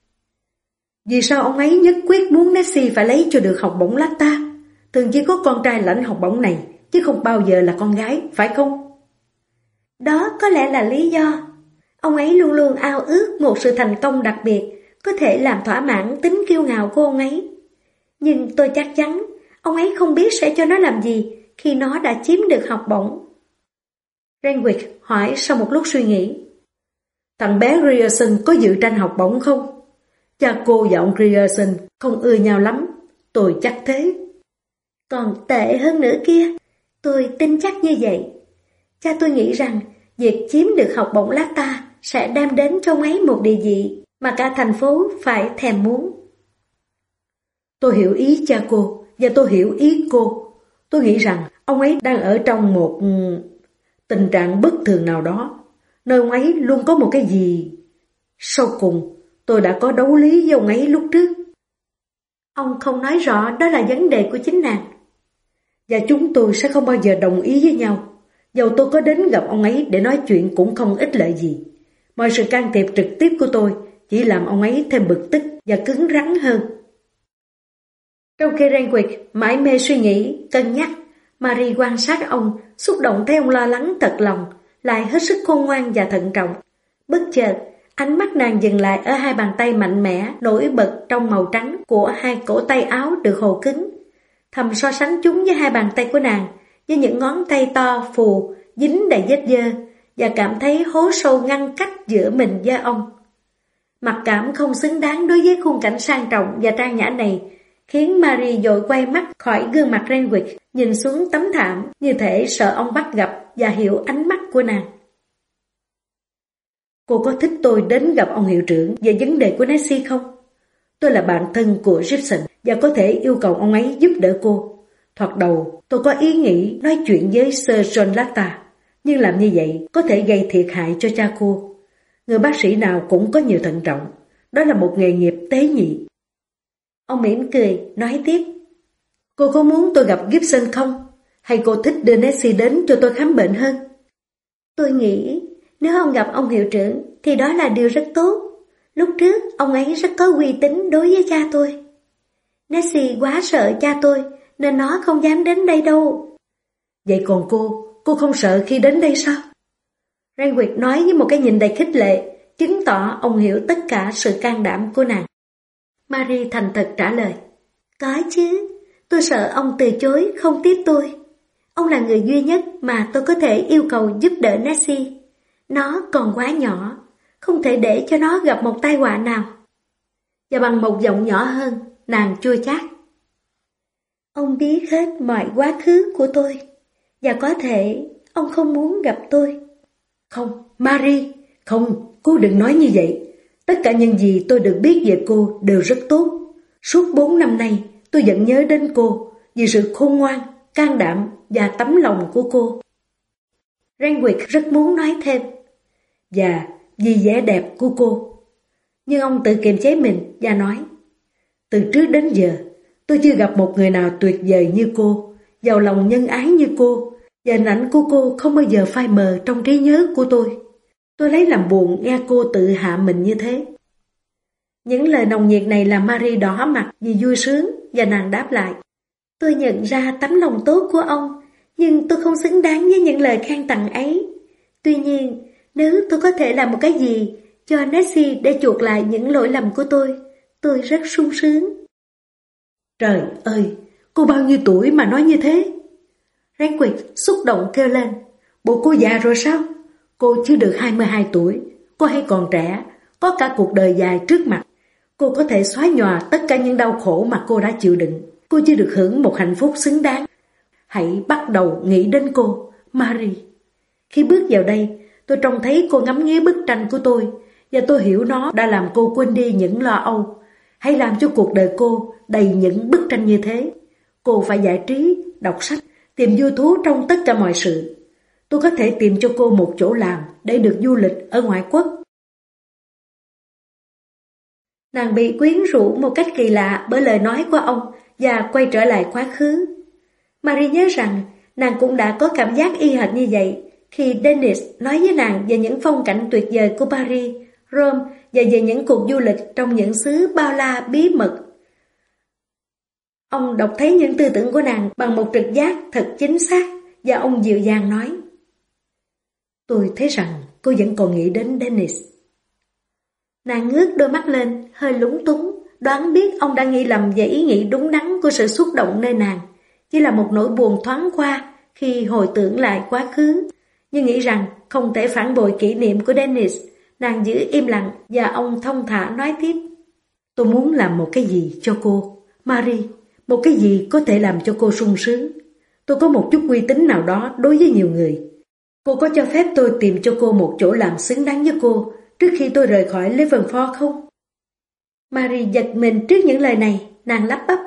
Vì sao ông ấy nhất quyết muốn Nessie phải lấy cho được học bổng Lata? Thường chỉ có con trai lãnh học bổng này, chứ không bao giờ là con gái, phải không? Đó có lẽ là lý do. Ông ấy luôn luôn ao ước một sự thành công đặc biệt, có thể làm thỏa mãn tính kiêu ngạo của ông ấy. Nhưng tôi chắc chắn, ông ấy không biết sẽ cho nó làm gì khi nó đã chiếm được học bổng. Renwick hỏi sau một lúc suy nghĩ. Thằng bé Grierson có dự tranh học bổng không? Cha cô và ông Grierson không ưa nhau lắm, tôi chắc thế. Còn tệ hơn nữa kia, tôi tin chắc như vậy. Cha tôi nghĩ rằng việc chiếm được học bổng Lata sẽ đem đến cho ông ấy một địa vị mà cả thành phố phải thèm muốn. Tôi hiểu ý cha cô và tôi hiểu ý cô. Tôi nghĩ rằng ông ấy đang ở trong một tình trạng bất thường nào đó, nơi ông ấy luôn có một cái gì. Sau cùng, tôi đã có đấu lý với ông ấy lúc trước. Ông không nói rõ đó là vấn đề của chính nàng. Và chúng tôi sẽ không bao giờ đồng ý với nhau. Dầu tôi có đến gặp ông ấy để nói chuyện cũng không ích lợi gì. Mọi sự can thiệp trực tiếp của tôi chỉ làm ông ấy thêm bực tức và cứng rắn hơn. Trong khi Renwick mãi mê suy nghĩ, cân nhắc, Marie quan sát ông, xúc động thấy ông lo lắng thật lòng, lại hết sức khôn ngoan và thận trọng. Bất chợt, ánh mắt nàng dừng lại ở hai bàn tay mạnh mẽ, nổi bật trong màu trắng của hai cổ tay áo được hồ cứng. Thầm so sánh chúng với hai bàn tay của nàng, với những ngón tay to, phù, dính đầy vết dơ, và cảm thấy hố sâu ngăn cách giữa mình với ông. Mặc cảm không xứng đáng đối với khung cảnh sang trọng và trang nhã này, khiến Marie vội quay mắt khỏi gương mặt Renwick, nhìn xuống tấm thảm, như thể sợ ông bắt gặp và hiểu ánh mắt của nàng. Cô có thích tôi đến gặp ông hiệu trưởng về vấn đề của Nessie không? Tôi là bạn thân của Gibson và có thể yêu cầu ông ấy giúp đỡ cô. Thoạt đầu, tôi có ý nghĩ nói chuyện với Sir John Lata, nhưng làm như vậy có thể gây thiệt hại cho cha cô. Người bác sĩ nào cũng có nhiều thận trọng, đó là một nghề nghiệp tế nhị. Ông mỉm cười, nói tiếp. Cô có muốn tôi gặp Gibson không? Hay cô thích đưa Nessie đến cho tôi khám bệnh hơn? Tôi nghĩ nếu ông gặp ông hiệu trưởng thì đó là điều rất tốt. Lúc trước ông ấy rất có uy tín đối với cha tôi. Nessie quá sợ cha tôi nên nó không dám đến đây đâu. Vậy còn cô, cô không sợ khi đến đây sao? Renwick nói với một cái nhìn đầy khích lệ, chứng tỏ ông hiểu tất cả sự can đảm của nàng. Marie thành thật trả lời. Có chứ, tôi sợ ông từ chối không tiếp tôi. Ông là người duy nhất mà tôi có thể yêu cầu giúp đỡ Nessie. Nó còn quá nhỏ, không thể để cho nó gặp một tai họa nào. Và bằng một giọng nhỏ hơn, nàng chua chát. Ông biết hết mọi quá khứ của tôi, và có thể ông không muốn gặp tôi. Không, Marie, không, cô đừng nói như vậy. Tất cả những gì tôi được biết về cô đều rất tốt. Suốt bốn năm nay, tôi vẫn nhớ đến cô vì sự khôn ngoan, can đảm và tấm lòng của cô. Renwick rất muốn nói thêm. Và vì vẻ đẹp của cô. Nhưng ông tự kiềm chế mình và nói. Từ trước đến giờ, tôi chưa gặp một người nào tuyệt vời như cô, giàu lòng nhân ái như cô, và hình ảnh của cô không bao giờ phai mờ trong trí nhớ của tôi. Tôi lấy làm buồn nghe cô tự hạ mình như thế. Những lời nồng nhiệt này làm Marie đỏ mặt vì vui sướng, và nàng đáp lại. Tôi nhận ra tấm lòng tốt của ông, nhưng tôi không xứng đáng với những lời khen tặng ấy. Tuy nhiên, nếu tôi có thể làm một cái gì cho Nessie để chuộc lại những lỗi lầm của tôi, tôi rất sung sướng. Trời ơi, cô bao nhiêu tuổi mà nói như thế? Renwick xúc động kêu lên. Bộ cô già rồi sao? Cô chưa được hai mươi hai tuổi, cô hay còn trẻ, có cả cuộc đời dài trước mặt. Cô có thể xóa nhòa tất cả những đau khổ mà cô đã chịu đựng. Cô chưa được hưởng một hạnh phúc xứng đáng. Hãy bắt đầu nghĩ đến cô, Marie. Khi bước vào đây, tôi trông thấy cô ngắm nghía bức tranh của tôi, và tôi hiểu nó đã làm cô quên đi những lo âu. Hãy làm cho cuộc đời cô đầy những bức tranh như thế. Cô phải giải trí, đọc sách, tìm vui thú trong tất cả mọi sự. Tôi có thể tìm cho cô một chỗ làm để được du lịch ở ngoại quốc. Nàng bị quyến rũ một cách kỳ lạ bởi lời nói của ông và quay trở lại quá khứ. Marie nhớ rằng nàng cũng đã có cảm giác y hệt như vậy khi Dennis nói với nàng về những phong cảnh tuyệt vời của Paris, Rome và về những cuộc du lịch trong những xứ bao la bí mật. Ông đọc thấy những tư tưởng của nàng bằng một trực giác thật chính xác và ông dịu dàng nói: Tôi thấy rằng cô vẫn còn nghĩ đến Dennis. Nàng ngước đôi mắt lên, hơi lúng túng, đoán biết ông đã nghĩ lầm về ý nghĩ đúng đắn của sự xúc động nơi nàng, chỉ là một nỗi buồn thoáng qua khi hồi tưởng lại quá khứ, nhưng nghĩ rằng không thể phản bội kỷ niệm của Dennis. Nàng giữ im lặng và ông thông thả nói tiếp: Tôi muốn làm một cái gì cho cô, Marie, một cái gì có thể làm cho cô sung sướng. Tôi có một chút uy tín nào đó đối với nhiều người. Cô có cho phép tôi tìm cho cô một chỗ làm xứng đáng với cô trước khi tôi rời khỏi Leavenworth không? Marie giật mình trước những lời này, nàng lắp bắp: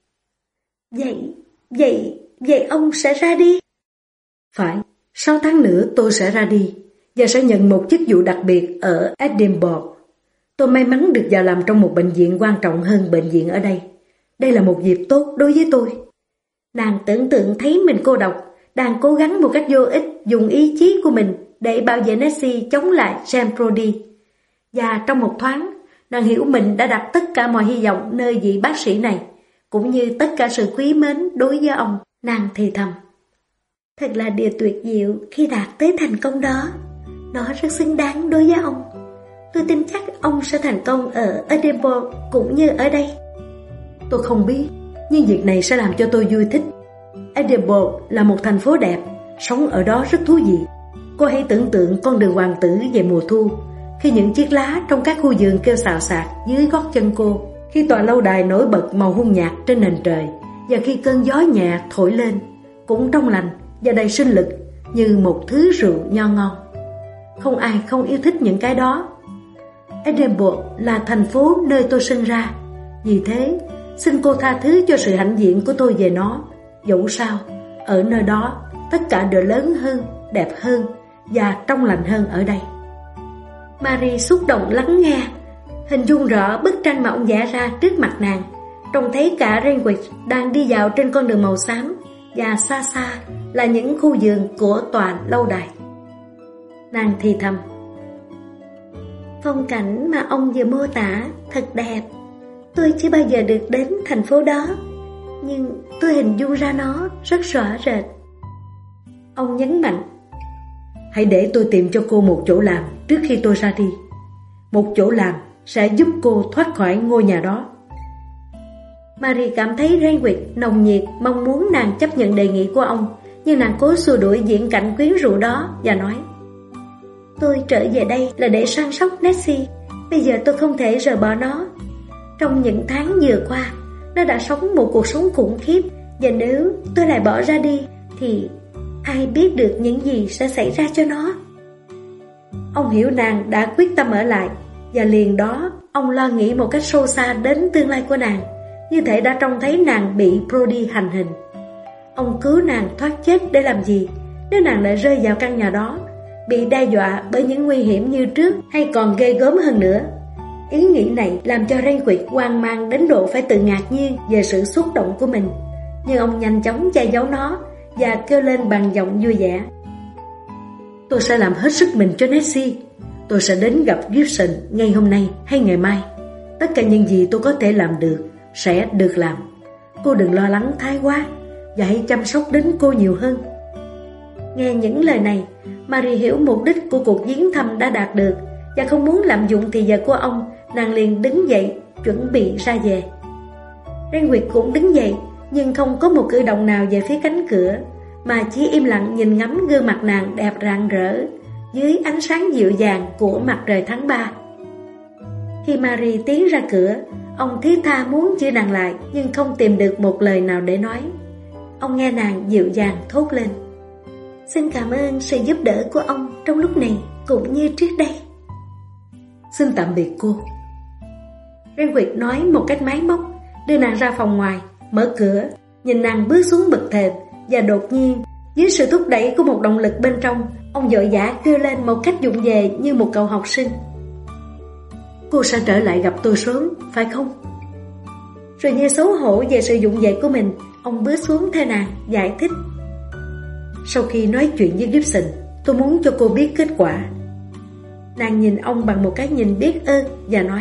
Vậy, vậy, vậy ông sẽ ra đi? Phải, sáu tháng nữa tôi sẽ ra đi và sẽ nhận một chức vụ đặc biệt ở Edinburgh. Tôi may mắn được vào làm trong một bệnh viện quan trọng hơn bệnh viện ở đây. Đây là một dịp tốt đối với tôi. Nàng tưởng tượng thấy mình cô độc, đang cố gắng một cách vô ích dùng ý chí của mình để bảo vệ Nancy chống lại James Brodie. Và trong một thoáng, nàng hiểu mình đã đặt tất cả mọi hy vọng nơi vị bác sĩ này, cũng như tất cả sự quý mến đối với ông. Nàng thì thầm: Thật là điều tuyệt diệu khi đạt tới thành công đó. Nó rất xứng đáng đối với ông. Tôi tin chắc ông sẽ thành công ở Edinburgh cũng như ở đây. Tôi không biết, nhưng việc này sẽ làm cho tôi vui thích. Edinburgh là một thành phố đẹp, sống ở đó rất thú vị. Cô hãy tưởng tượng con đường hoàng tử về mùa thu, khi những chiếc lá trong các khu vườn kêu xào xạc dưới gót chân cô, khi tòa lâu đài nổi bật màu hung nhạt trên nền trời, và khi cơn gió nhẹ thổi lên, cũng trong lành và đầy sinh lực như một thứ rượu nho ngon. Không ai không yêu thích những cái đó. Edinburgh là thành phố nơi tôi sinh ra, vì thế xin cô tha thứ cho sự hãnh diện của tôi về nó. Dẫu sao, ở nơi đó tất cả đều lớn hơn, đẹp hơn và trong lành hơn ở đây. Marie xúc động lắng nghe, hình dung rõ bức tranh mà ông vẽ ra trước mặt nàng, trông thấy cả Greenwich đang đi dạo trên con đường màu xám, và xa xa là những khu vườn của tòa lâu đài. Nàng thì thầm: Phong cảnh mà ông vừa mô tả thật đẹp. Tôi chưa bao giờ được đến thành phố đó, nhưng tôi hình dung ra nó rất rõ rệt. Ông nhấn mạnh: Hãy để tôi tìm cho cô một chỗ làm trước khi tôi ra đi. Một chỗ làm sẽ giúp cô thoát khỏi ngôi nhà đó. Marie cảm thấy Greenwich nồng nhiệt mong muốn nàng chấp nhận đề nghị của ông, nhưng nàng cố xua đuổi viễn cảnh quyến rũ đó và nói: Tôi trở về đây là để săn sóc Nancy. Bây giờ tôi không thể rời bỏ nó. Trong những tháng vừa qua, nó đã sống một cuộc sống khủng khiếp, và nếu tôi lại bỏ ra đi thì ai biết được những gì sẽ xảy ra cho nó. Ông hiểu nàng đã quyết tâm ở lại, và liền đó ông lo nghĩ một cách sâu xa đến tương lai của nàng, như thể đã trông thấy nàng bị Brodie hành hình. Ông cứu nàng thoát chết để làm gì nếu nàng lại rơi vào căn nhà đó, bị đe dọa bởi những nguy hiểm như trước hay còn ghê gớm hơn nữa. Ý nghĩ này làm cho Greenwich hoang mang đến độ phải tự ngạc nhiên về sự xúc động của mình, nhưng ông nhanh chóng che giấu nó và kêu lên bằng giọng vui vẻ: Tôi sẽ làm hết sức mình cho Nancy. Tôi sẽ đến gặp Gibson ngay hôm nay hay ngày mai. Tất cả những gì tôi có thể làm được sẽ được làm. Cô đừng lo lắng thái quá, và hãy chăm sóc đến cô nhiều hơn. Nghe những lời này, Marie hiểu mục đích của cuộc viếng thăm đã đạt được, và không muốn lạm dụng thì giờ của ông, nàng liền đứng dậy chuẩn bị ra về. Greenwich cũng đứng dậy, nhưng không có một cử động nào về phía cánh cửa, mà chỉ im lặng nhìn ngắm gương mặt nàng đẹp rạng rỡ, dưới ánh sáng dịu dàng của mặt trời tháng ba. Khi Marie tiến ra cửa, ông thiết tha muốn giữ nàng lại nhưng không tìm được một lời nào để nói. Ông nghe nàng dịu dàng thốt lên: "Xin cảm ơn sự giúp đỡ của ông trong lúc này cũng như trước đây." "Xin tạm biệt cô." Renwick nói một cách máy móc, đưa nàng ra phòng ngoài, mở cửa, nhìn nàng bước xuống bậc thềm, và đột nhiên, dưới sự thúc đẩy của một động lực bên trong, ông vội vã kêu lên một cách vụng về như một cậu học sinh: "Cô sẽ trở lại gặp tôi sớm, phải không?" Rồi như xấu hổ về sự vụng về của mình, ông bước xuống theo nàng, giải thích: "Sau khi nói chuyện với Gibson, tôi muốn cho cô biết kết quả." Nàng nhìn ông bằng một cái nhìn biết ơn và nói: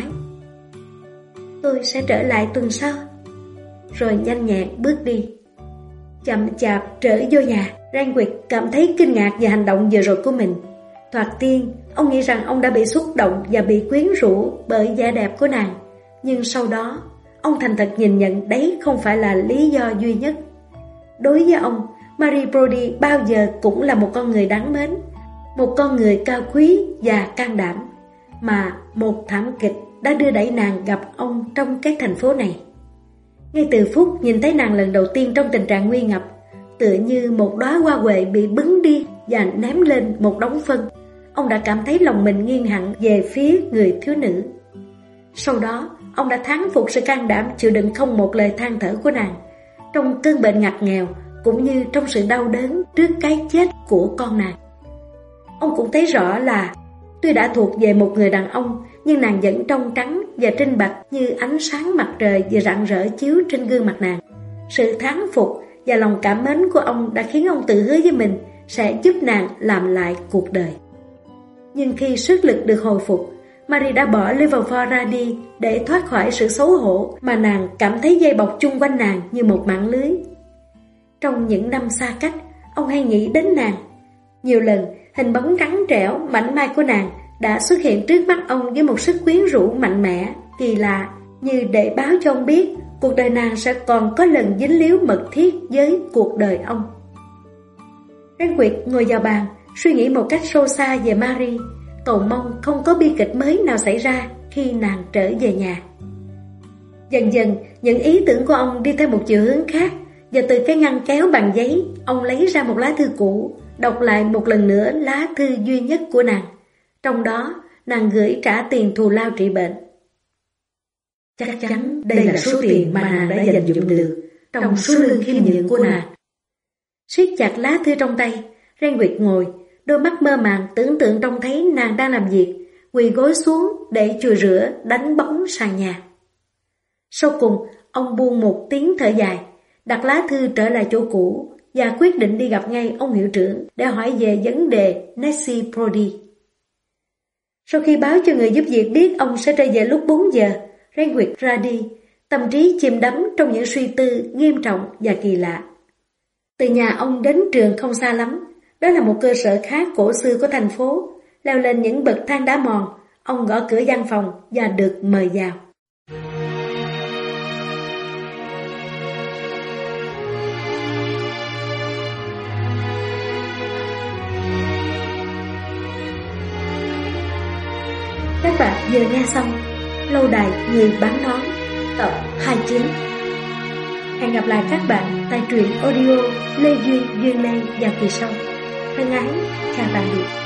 "Tôi sẽ trở lại tuần sau." Rồi nhanh nhẹn bước đi. Chậm chạp trở vô nhà, Renwick cảm thấy kinh ngạc về hành động vừa rồi của mình. Thoạt tiên, ông nghĩ rằng ông đã bị xúc động và bị quyến rũ bởi vẻ đẹp của nàng. Nhưng sau đó, ông thành thật nhìn nhận đấy không phải là lý do duy nhất. Đối với ông, Marie Brodie bao giờ cũng là một con người đáng mến, một con người cao quý và can đảm, mà một thảm kịch đã đưa đẩy nàng gặp ông trong cái thành phố này. Ngay từ phút nhìn thấy nàng lần đầu tiên trong tình trạng nguy ngập, tựa như một đóa hoa huệ bị bứng đi và ném lên một đống phân, ông đã cảm thấy lòng mình nghiêng hẳn về phía người thiếu nữ. Sau đó, ông đã thán phục sự can đảm chịu đựng không một lời than thở của nàng, trong cơn bệnh ngặt nghèo cũng như trong sự đau đớn trước cái chết của con nàng. Ông cũng thấy rõ là tuy đã thuộc về một người đàn ông, nhưng nàng vẫn trong trắng và trinh bạch như ánh sáng mặt trời vừa rạng rỡ chiếu trên gương mặt nàng. Sự thán phục và lòng cảm mến của ông đã khiến ông tự hứa với mình sẽ giúp nàng làm lại cuộc đời. Nhưng khi sức lực được hồi phục, Marie đã bỏ Liverpool ra đi để thoát khỏi sự xấu hổ mà nàng cảm thấy dây bọc chung quanh nàng như một mạng lưới. Trong những năm xa cách, ông hay nghĩ đến nàng. Nhiều lần, hình bóng trắng trẻo, mảnh mai của nàng đã xuất hiện trước mắt ông với một sức quyến rũ mạnh mẽ, kỳ lạ, như để báo cho ông biết cuộc đời nàng sẽ còn có lần dính líu mật thiết với cuộc đời ông. Renwick ngồi vào bàn, suy nghĩ một cách sâu xa về Marie, cầu mong không có bi kịch mới nào xảy ra khi nàng trở về nhà. Dần dần, những ý tưởng của ông đi theo một chiều hướng khác, và từ cái ngăn kéo bằng giấy, ông lấy ra một lá thư cũ, đọc lại một lần nữa lá thư duy nhất của nàng. Trong đó, nàng gửi trả tiền thù lao trị bệnh. Chắc chắn đây là số tiền mà nàng đã dành dụm được trong số lương khiêm nhượng của nàng. Siết chặt lá thư trong tay, Renwick ngồi, đôi mắt mơ màng tưởng tượng trông thấy nàng đang làm việc, quỳ gối xuống để chùi rửa đánh bóng sàn nhà. Sau cùng, ông buông một tiếng thở dài, đặt lá thư trở lại chỗ cũ và quyết định đi gặp ngay ông hiệu trưởng để hỏi về vấn đề Nancy Brodie. Sau khi báo cho người giúp việc biết ông sẽ trở về lúc bốn giờ, Renwick ra đi, tâm trí chìm đắm trong những suy tư nghiêm trọng và kỳ lạ. Từ nhà ông đến trường không xa lắm, đó là một cơ sở khá cổ xưa của thành phố. Leo lên những bậc thang đá mòn, ông gõ cửa văn phòng và được mời vào. Các bạn vừa nghe xong Lâu đài người bán nón tập hai mươi chín. Hẹn gặp lại các bạn tại truyện audio Lê Duyên Duyên Lê vào kỳ sau. Thân ái, chào tạm biệt.